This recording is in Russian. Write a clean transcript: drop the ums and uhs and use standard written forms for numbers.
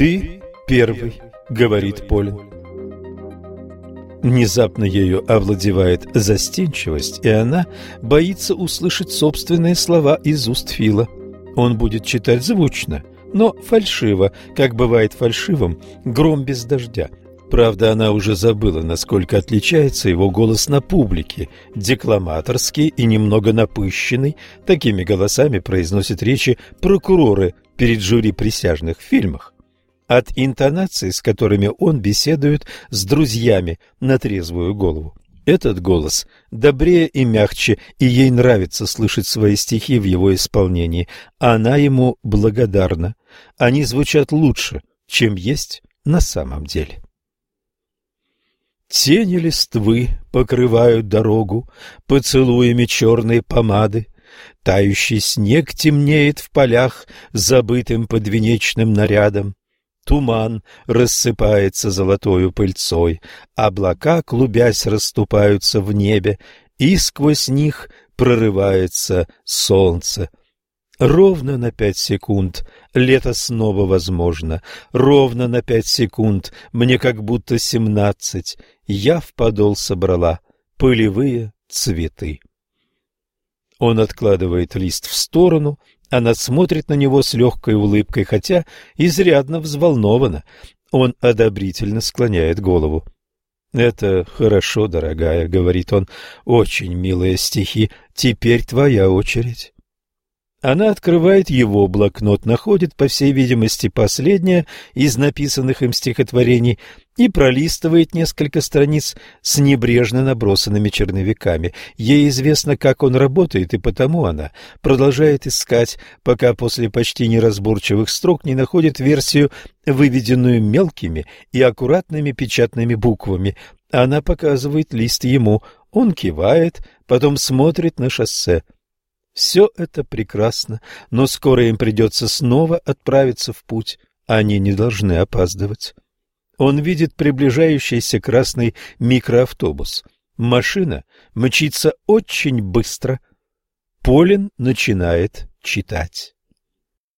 «Ты первый», — говорит Полин. Внезапно ею овладевает застенчивость, и она боится услышать собственные слова из уст Фила. Он будет читать звучно, но фальшиво, как бывает фальшивым гром без дождя. Правда, она уже забыла, насколько отличается его голос на публике. Декламаторский и немного напыщенный, такими голосами произносят речи прокуроры перед жюри присяжных в фильмах. От интонаций, с которыми он беседует с друзьями на трезвую голову. Этот голос добрее и мягче, и ей нравится слышать свои стихи в его исполнении. Она ему благодарна. Они звучат лучше, чем есть на самом деле. Тени листвы покрывают дорогу поцелуями черной помады. Тающий снег темнеет в полях забытым подвенечным нарядом. Туман рассыпается золотою пыльцой, облака, клубясь, расступаются в небе, и сквозь них прорывается солнце. Ровно на 5 секунд лето снова возможно, ровно на 5 секунд, мне как будто 17, я в подол собрала полевые цветы. Он откладывает лист в сторону. Она смотрит на него с легкой улыбкой, хотя изрядно взволнована. Он одобрительно склоняет голову. «Это хорошо, дорогая», — говорит он, — «очень милые стихи. Теперь твоя очередь». Она открывает его блокнот, находит, по всей видимости, последнее из написанных им стихотворений и пролистывает несколько страниц с небрежно набросанными черновиками. Ей известно, как он работает, и потому она продолжает искать, пока после почти неразборчивых строк не находит версию, выведенную мелкими и аккуратными печатными буквами. Она показывает лист ему, он кивает, потом смотрит на шоссе. Все это прекрасно, но скоро им придется снова отправиться в путь. Они не должны опаздывать. Он видит приближающийся красный микроавтобус. Машина мчится очень быстро. Полин начинает читать.